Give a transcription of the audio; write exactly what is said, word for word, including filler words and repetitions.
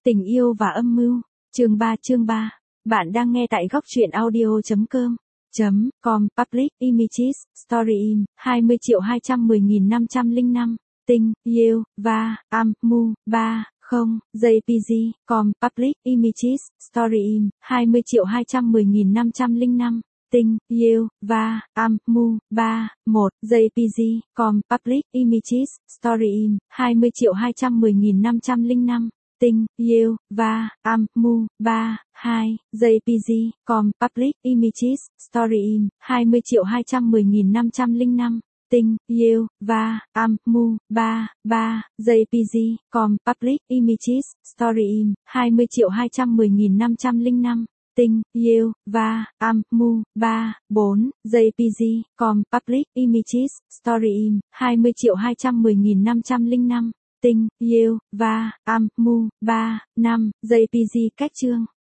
Tình yêu và âm mưu, chương ba chương ba. Bạn đang nghe tại góc truyện audio chấm com. Chấm, com, public, images, story im, hai mươi triệu hai trăm mười nghìn năm trăm lẻ năm, tình, yêu, và, âm, mưu, ba, không, jpg, com, public, images, story im, hai mươi triệu hai trăm mười nghìn năm trăm lẻ năm, tình, yêu, và, âm, mưu, ba, một, jpg, com, public, images, story im, hai mươi triệu hai trăm mười nghìn năm trăm lẻ năm, tình, yêu, và, âm, mưu, ba, hai, jpg, com, public, images, story im, hai mươi triệu hai trăm mười nghìn năm trăm lẻ năm, tình, yêu, và, âm, mưu, ba, ba, jpg, com, public, images, story im, hai mươi triệu hai trăm mười nghìn năm trăm lẻ năm, tình, yêu, và, âm, mưu, ba, bốn, jpg, com, public, images, story im, hai mươi triệu hai trăm mười nghìn năm trăm lẻ năm, tình, yêu, và, âm, mưu, ba, năm, jpg cách chương.